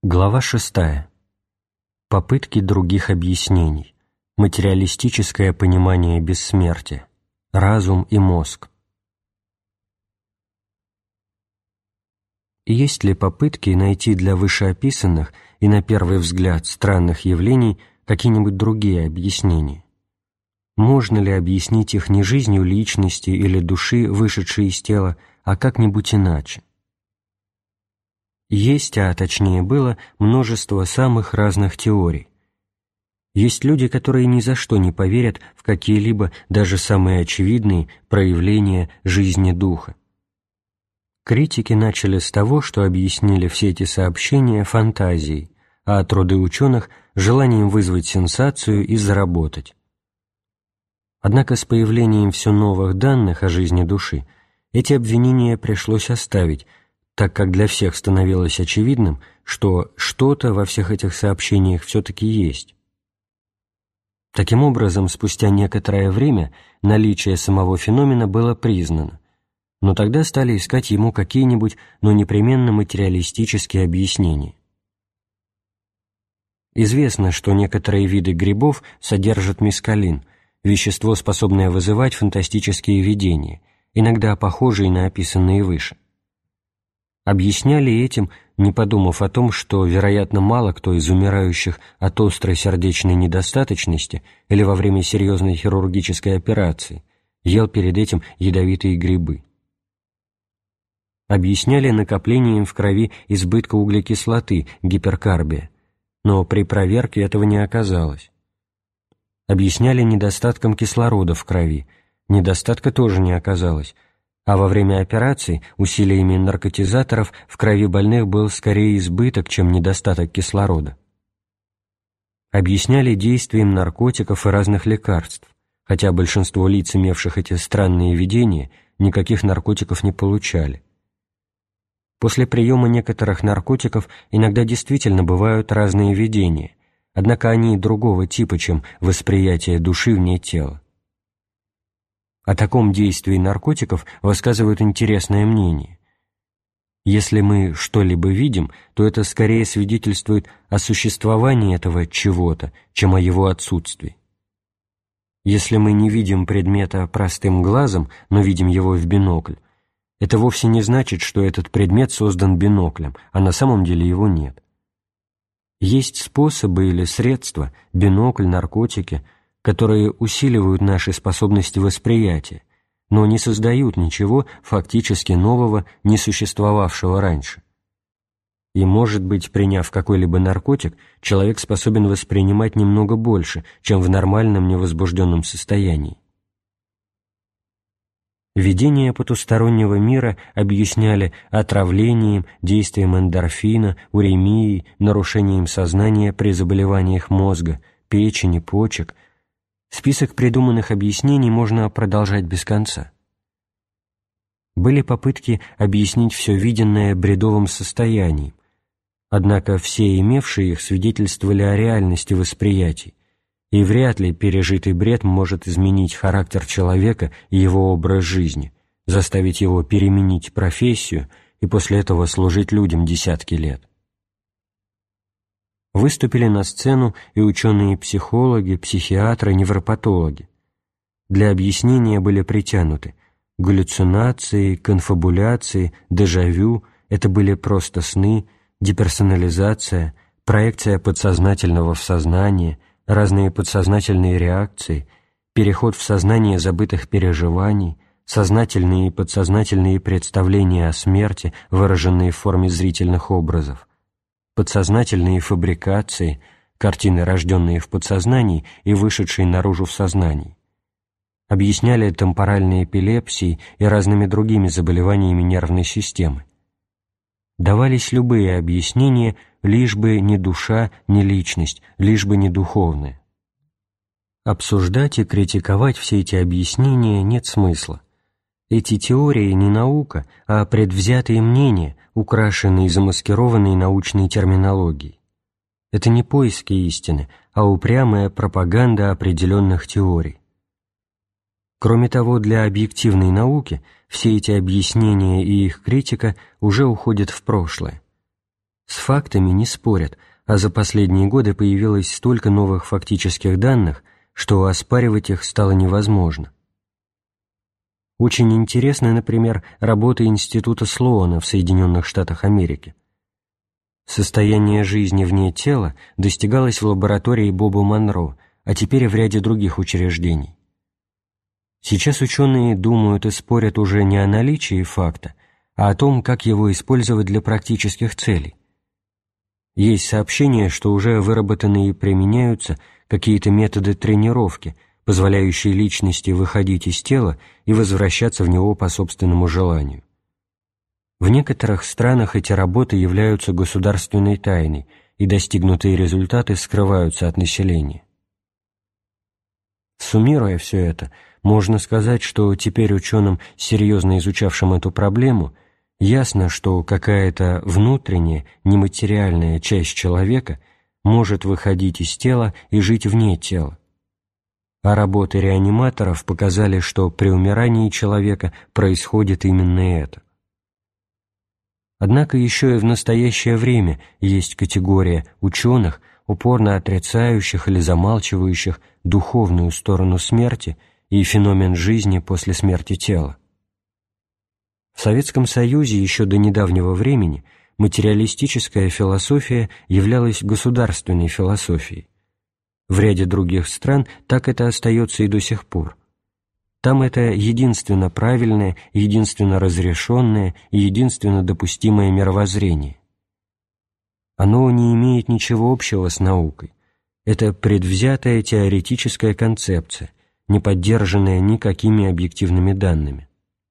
Глава 6. Попытки других объяснений. Материалистическое понимание бессмертия. Разум и мозг. Есть ли попытки найти для вышеописанных и, на первый взгляд, странных явлений какие-нибудь другие объяснения? Можно ли объяснить их не жизнью личности или души, вышедшей из тела, а как-нибудь иначе? Есть, а точнее было, множество самых разных теорий. Есть люди, которые ни за что не поверят в какие-либо, даже самые очевидные, проявления жизни духа. Критики начали с того, что объяснили все эти сообщения фантазией, а труды ученых – желанием вызвать сенсацию и заработать. Однако с появлением все новых данных о жизни души эти обвинения пришлось оставить, так как для всех становилось очевидным, что что-то во всех этих сообщениях все-таки есть. Таким образом, спустя некоторое время наличие самого феномена было признано, но тогда стали искать ему какие-нибудь, но непременно материалистические объяснения. Известно, что некоторые виды грибов содержат мескалин, вещество, способное вызывать фантастические видения, иногда похожие на описанные выше. Объясняли этим, не подумав о том, что, вероятно, мало кто из умирающих от острой сердечной недостаточности или во время серьезной хирургической операции ел перед этим ядовитые грибы. Объясняли накоплением в крови избытка углекислоты, гиперкарбия, но при проверке этого не оказалось. Объясняли недостатком кислорода в крови, недостатка тоже не оказалось, а во время операций усилиями наркотизаторов в крови больных был скорее избыток, чем недостаток кислорода. Объясняли действием наркотиков и разных лекарств, хотя большинство лиц, имевших эти странные видения, никаких наркотиков не получали. После приема некоторых наркотиков иногда действительно бывают разные видения, однако они другого типа, чем восприятие души вне тела. О таком действии наркотиков высказывают интересное мнение. Если мы что-либо видим, то это скорее свидетельствует о существовании этого чего-то, чем о его отсутствии. Если мы не видим предмета простым глазом, но видим его в бинокль, это вовсе не значит, что этот предмет создан биноклем, а на самом деле его нет. Есть способы или средства, бинокль, наркотики, которые усиливают наши способности восприятия, но не создают ничего фактически нового, не существовавшего раньше. И, может быть, приняв какой-либо наркотик, человек способен воспринимать немного больше, чем в нормальном невозбужденном состоянии. Видения потустороннего мира объясняли отравлением, действием эндорфина, уремией, нарушением сознания при заболеваниях мозга, печени, почек. Список придуманных объяснений можно продолжать без конца. Были попытки объяснить все виденное бредовым состоянием, однако все имевшие их свидетельствовали о реальности восприятий, и вряд ли пережитый бред может изменить характер человека и его образ жизни, заставить его переменить профессию и после этого служить людям десятки лет. Выступили на сцену и ученые-психологи, психиатры, невропатологи. Для объяснения были притянуты галлюцинации, конфабуляции, дежавю, это были просто сны, деперсонализация, проекция подсознательного в сознание, разные подсознательные реакции, переход в сознание забытых переживаний, сознательные и подсознательные представления о смерти, выраженные в форме зрительных образов, подсознательные фабрикации, картины, рожденные в подсознании и вышедшие наружу в сознании. Объясняли темпоральной эпилепсией и разными другими заболеваниями нервной системы. Давались любые объяснения, лишь бы не душа, не личность, лишь бы не духовное. Обсуждать и критиковать все эти объяснения нет смысла. Эти теории не наука, а предвзятые мнения, украшенные и замаскированные научной терминологией. Это не поиски истины, а упрямая пропаганда определенных теорий. Кроме того, для объективной науки все эти объяснения и их критика уже уходят в прошлое. С фактами не спорят, а за последние годы появилось столько новых фактических данных, что оспаривать их стало невозможно. Очень интересны, например, работы Института Слоана в Соединенных Штатах Америки. Состояние жизни вне тела достигалось в лаборатории Боба Монро, а теперь и в ряде других учреждений. Сейчас ученые думают и спорят уже не о наличии факта, а о том, как его использовать для практических целей. Есть сообщения, что уже выработаны и применяются какие-то методы тренировки, позволяющие личности выходить из тела и возвращаться в него по собственному желанию. В некоторых странах эти работы являются государственной тайной, и достигнутые результаты скрываются от населения. Суммируя все это, можно сказать, что теперь ученым, серьезно изучавшим эту проблему, ясно, что какая-то внутренняя, нематериальная часть человека может выходить из тела и жить вне тела. А работы реаниматоров показали, что при умирании человека происходит именно это. Однако еще и в настоящее время есть категория ученых, упорно отрицающих или замалчивающих духовную сторону смерти и феномен жизни после смерти тела. В Советском Союзе еще до недавнего времени материалистическая философия являлась государственной философией. В ряде других стран так это остается и до сих пор. Там это единственно правильное, единственно разрешенное и единственно допустимое мировоззрение. Оно не имеет ничего общего с наукой. Это предвзятая теоретическая концепция, не поддержанная никакими объективными данными.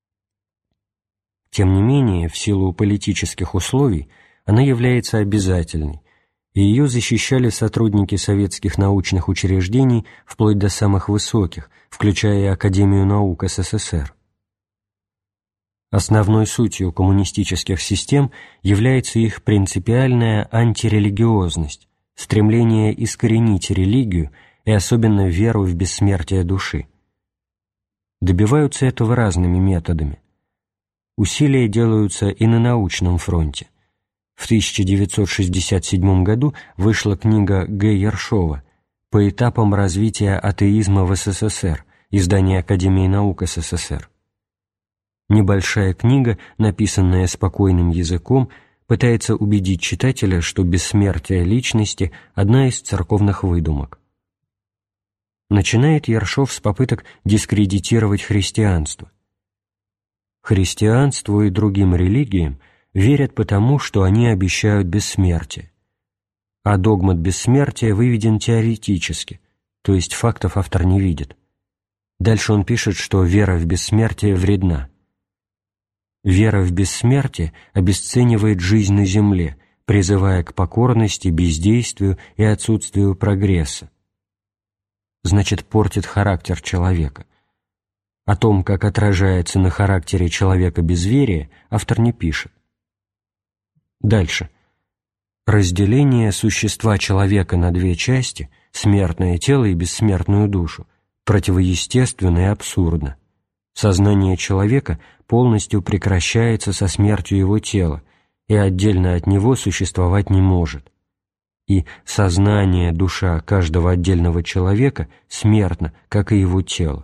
Тем не менее, в силу политических условий, она является обязательной, и ее защищали сотрудники советских научных учреждений вплоть до самых высоких, включая и Академию наук СССР. Основной сутью коммунистических систем является их принципиальная антирелигиозность, стремление искоренить религию и особенно веру в бессмертие души. Добиваются этого разными методами. Усилия делаются и на научном фронте. В 1967 году вышла книга Г. Ершова «По этапам развития атеизма в СССР», издание Академии наук СССР. Небольшая книга, написанная спокойным языком, пытается убедить читателя, что бессмертие личности – одна из церковных выдумок. Начинает Ершов с попыток дискредитировать христианство. Христианству и другим религиям верят потому, что они обещают бессмертие. А догмат бессмертия выведен теоретически, то есть фактов автор не видит. Дальше он пишет, что вера в бессмертие вредна. Вера в бессмертие обесценивает жизнь на земле, призывая к покорности, бездействию и отсутствию прогресса. Значит, портит характер человека. О том, как отражается на характере человека безверие, автор не пишет. Дальше. Разделение существа человека на две части, смертное тело и бессмертную душу, противоестественно и абсурдно. Сознание человека полностью прекращается со смертью его тела и отдельно от него существовать не может. И сознание, душа каждого отдельного человека смертно, как и его тело.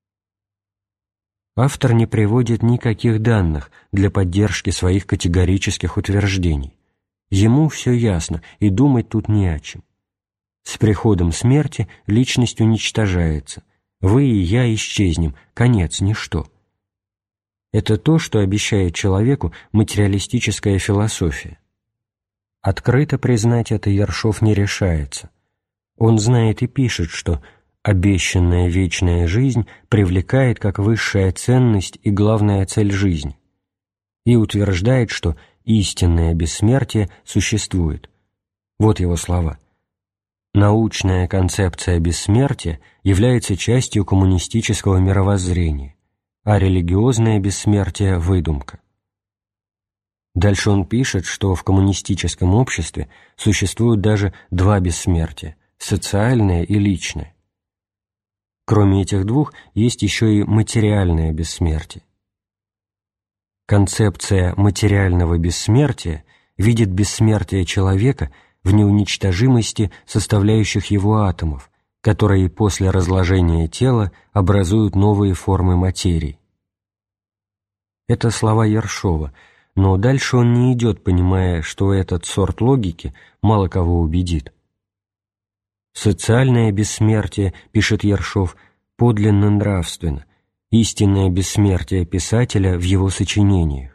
Автор не приводит никаких данных для поддержки своих категорических утверждений. Ему все ясно, и думать тут не о чем. С приходом смерти личность уничтожается. Вы и я исчезнем, конец, ничто. Это то, что обещает человеку материалистическая философия. Открыто признать это Ершов не решается. Он знает и пишет, что обещанная вечная жизнь привлекает как высшая ценность и главная цель жизни, и утверждает, что истинное бессмертие существует. Вот его слова. Научная концепция бессмертия является частью коммунистического мировоззрения, а религиозное бессмертие – выдумка. Дальше он пишет, что в коммунистическом обществе существуют даже два бессмертия – социальное и личное. Кроме этих двух, есть еще и материальное бессмертие. Концепция материального бессмертия видит бессмертие человека в неуничтожимости составляющих его атомов, которые после разложения тела образуют новые формы материи. Это слова Ершова, но дальше он не идет, понимая, что этот сорт логики мало кого убедит. Социальное бессмертие, пишет Ершов, подлинно нравственно, истинное бессмертие писателя в его сочинениях.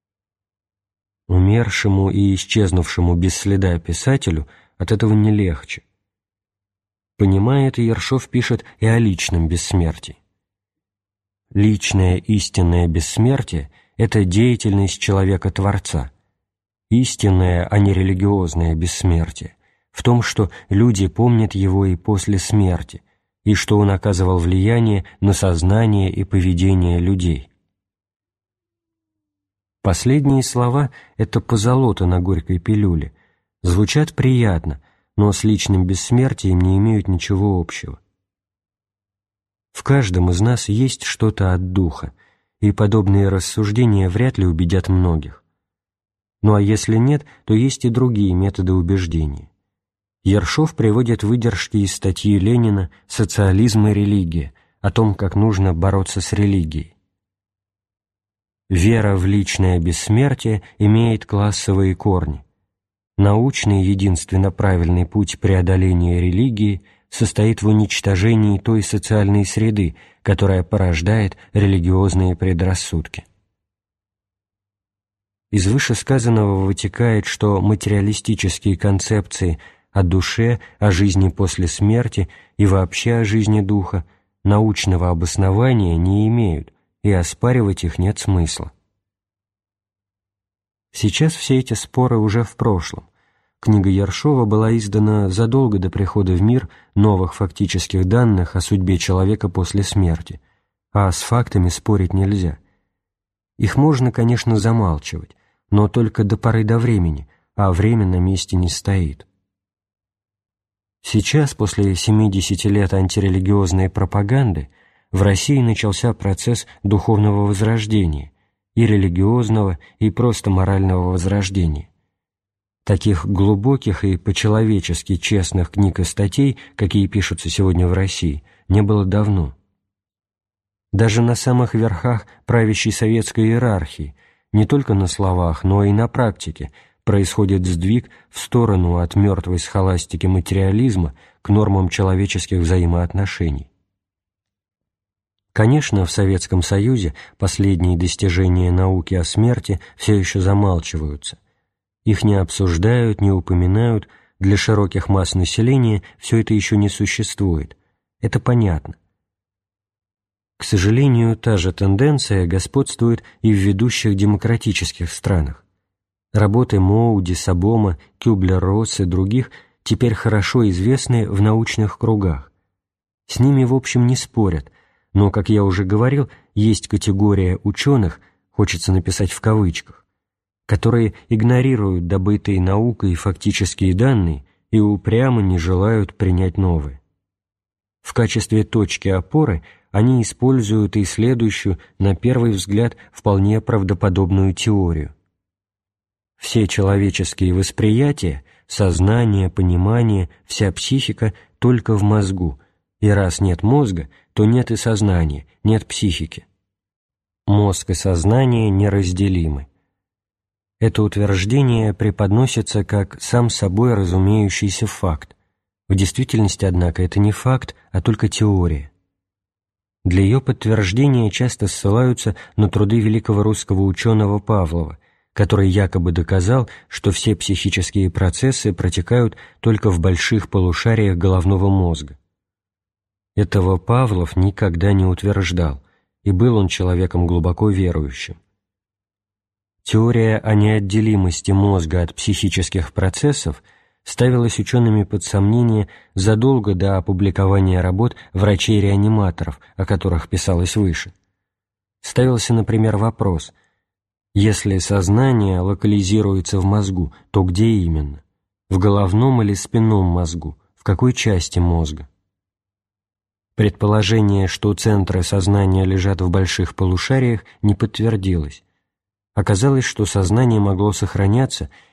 Умершему и исчезнувшему без следа писателю от этого не легче. Понимая это, Ершов пишет и о личном бессмертии. Личное истинное бессмертие – это деятельность человека-творца. Истинное, а не религиозное бессмертие в том, что люди помнят его и после смерти, и что он оказывал влияние на сознание и поведение людей. Последние слова – это позолота на горькой пилюле, звучат приятно, но с личным бессмертием не имеют ничего общего. В каждом из нас есть что-то от духа, и подобные рассуждения вряд ли убедят многих. Ну а если нет, то есть и другие методы убеждения. Ершов приводит выдержки из статьи Ленина «Социализм и религия» о том, как нужно бороться с религией. Вера в личное бессмертие имеет классовые корни. Научный единственно правильный путь преодоления религии состоит в уничтожении той социальной среды, которая порождает религиозные предрассудки. Из вышесказанного вытекает, что материалистические концепции о душе, о жизни после смерти и вообще о жизни духа научного обоснования не имеют, и оспаривать их нет смысла. Сейчас все эти споры уже в прошлом. Книга Ершова была издана задолго до прихода в мир новых фактических данных о судьбе человека после смерти, а с фактами спорить нельзя. Их можно, конечно, замалчивать, но только до поры до времени, а время на месте не стоит. Сейчас, после 70 лет антирелигиозной пропаганды, в России начался процесс духовного возрождения, и религиозного, и просто морального возрождения. Таких глубоких и по-человечески честных книг и статей, какие пишутся сегодня в России, не было давно. Даже на самых верхах правящей советской иерархии, не только на словах, но и на практике, происходит сдвиг в сторону от мертвой схоластики материализма к нормам человеческих взаимоотношений. Конечно, в Советском Союзе последние достижения науки о смерти все еще замалчиваются. Их не обсуждают, не упоминают, для широких масс населения все это еще не существует. Это понятно. К сожалению, та же тенденция господствует и в ведущих демократических странах. Работы Моуди, Сабома, Кюблер-Росс и других теперь хорошо известны в научных кругах. С ними, в общем, не спорят, но, как я уже говорил, есть категория ученых, хочется написать в кавычках, которые игнорируют добытые наукой фактические данные и упрямо не желают принять новые. В качестве точки опоры они используют и следующую, на первый взгляд, вполне правдоподобную теорию. Все человеческие восприятия, сознание, понимание, вся психика только в мозгу, и раз нет мозга, то нет и сознания, нет психики. Мозг и сознание неразделимы. Это утверждение преподносится как сам собой разумеющийся факт. В действительности, однако, это не факт, а только теория. Для ее подтверждения часто ссылаются на труды великого русского ученого Павлова, который якобы доказал, что все психические процессы протекают только в больших полушариях головного мозга. Этого Павлов никогда не утверждал, и был он человеком глубоко верующим. Теория о неотделимости мозга от психических процессов ставилась учеными под сомнение задолго до опубликования работ врачей-реаниматоров, о которых писалось выше. Ставился, например, вопрос: если сознание локализируется в мозгу, то где именно? В головном или спинном мозгу? В какой части мозга? Предположение, что центры сознания лежат в больших полушариях, не подтвердилось. Оказалось, что сознание могло сохраняться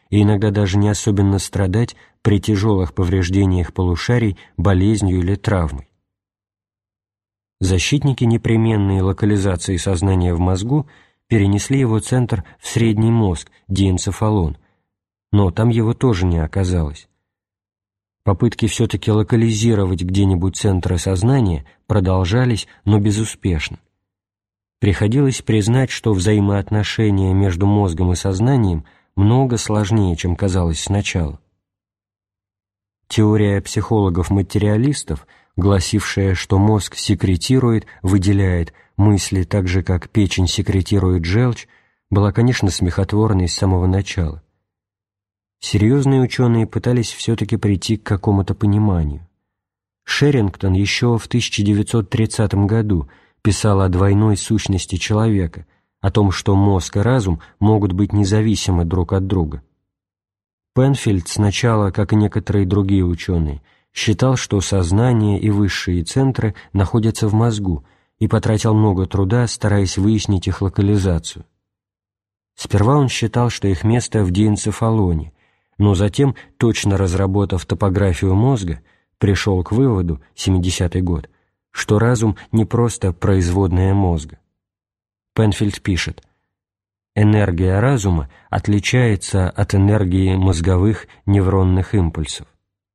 и иногда даже не особенно страдать при тяжелых повреждениях полушарий, болезнью или травмой. Защитники непременной локализации сознания в мозгу перенесли его центр в средний мозг, диэнцефалон, но там его тоже не оказалось. Попытки все-таки локализировать где-нибудь центры сознания продолжались, но безуспешно. Приходилось признать, что взаимоотношения между мозгом и сознанием много сложнее, чем казалось сначала. Теория психологов-материалистов, гласившая, что мозг секретирует, выделяет мысли так же, как печень секретирует желчь, была, конечно, смехотворной с самого начала. Серьезные ученые пытались все-таки прийти к какому-то пониманию. Шерингтон еще в 1930 году писал о двойной сущности человека, о том, что мозг и разум могут быть независимы друг от друга. Пенфильд сначала, как и некоторые другие ученые, считал, что сознание и высшие центры находятся в мозгу, и потратил много труда, стараясь выяснить их локализацию. Сперва он считал, что их место в диэнцефалоне, но затем, точно разработав топографию мозга, пришел к выводу, 70-й год, что разум не просто производная мозга. Пенфильд пишет: «Энергия разума отличается от энергии мозговых невронных импульсов».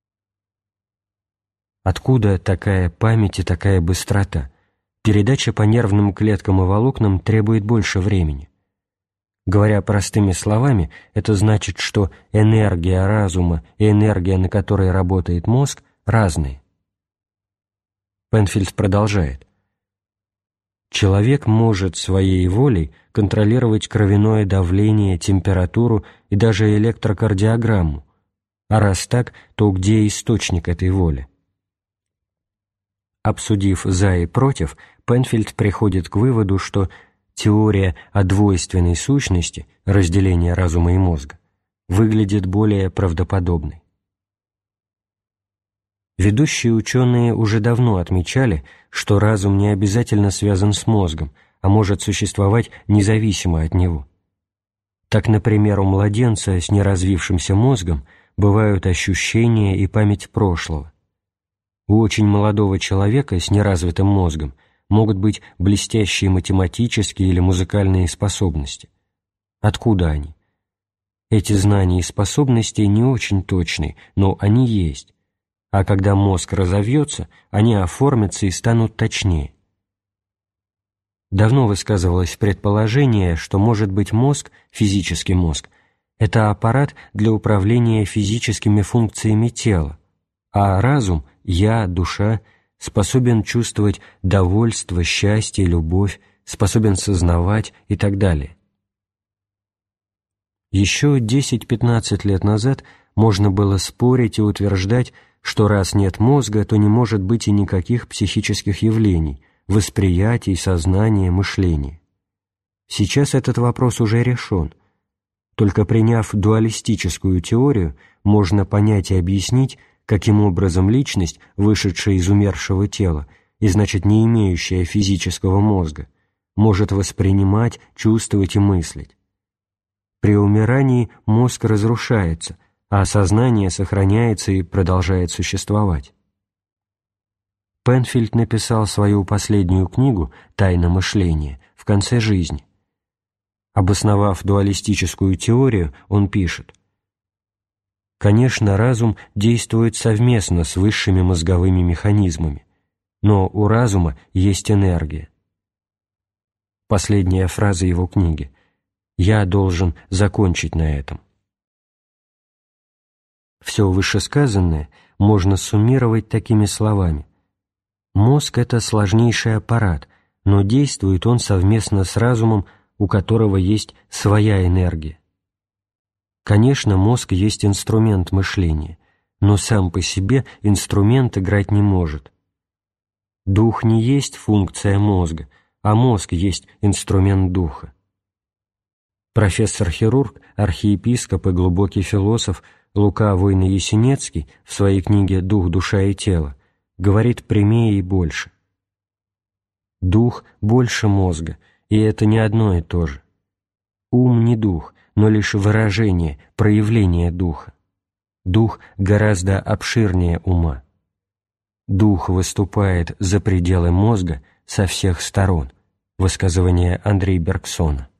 Откуда такая память и такая быстрота? Передача по нервным клеткам и волокнам требует больше времени. Говоря простыми словами, это значит, что энергия разума и энергия, на которой работает мозг, разные. Пенфильд продолжает: «Человек может своей волей контролировать кровяное давление, температуру и даже электрокардиограмму, а раз так, то где источник этой воли?» Обсудив «за» и «против», Пенфильд приходит к выводу, что теория о двойственной сущности, разделения разума и мозга, выглядит более правдоподобной. Ведущие ученые уже давно отмечали, что разум не обязательно связан с мозгом, а может существовать независимо от него. Так, например, у младенца с неразвившимся мозгом бывают ощущения и память прошлого. У очень молодого человека с неразвитым мозгом могут быть блестящие математические или музыкальные способности. Откуда они? Эти знания и способности не очень точны, но они есть. А когда мозг разовьется, они оформятся и станут точнее. Давно высказывалось предположение, что, может быть, мозг, физический мозг, это аппарат для управления физическими функциями тела, а разум, я, душа, способен чувствовать довольство, счастье, любовь, способен сознавать и так далее. Еще 10-15 лет назад можно было спорить и утверждать, что раз нет мозга, то не может быть и никаких психических явлений, восприятий, сознания, мышления. Сейчас этот вопрос уже решен. Только приняв дуалистическую теорию, можно понять и объяснить, каким образом личность, вышедшая из умершего тела и, значит, не имеющая физического мозга, может воспринимать, чувствовать и мыслить. При умирании мозг разрушается, а сознание сохраняется и продолжает существовать. Пенфильд написал свою последнюю книгу «Тайна мышления» в конце жизни. Обосновав дуалистическую теорию, он пишет: «Конечно, разум действует совместно с высшими мозговыми механизмами, но у разума есть энергия». Последняя фраза его книги. «Я должен закончить на этом». Все вышесказанное можно суммировать такими словами. Мозг — это сложнейший аппарат, но действует он совместно с разумом, у которого есть своя энергия. Конечно, мозг есть инструмент мышления, но сам по себе инструмент играть не может. Дух не есть функция мозга, а мозг есть инструмент духа. Профессор-хирург, архиепископ и глубокий философ Лука Войно-Ясенецкий в своей книге «Дух, душа и тело» говорит прямее и больше. Дух больше мозга, и это не одно и то же. Ум не дух, но лишь выражение, проявление духа. Дух гораздо обширнее ума. Дух выступает за пределы мозга со всех сторон. Высказывание Андрея Бергсона.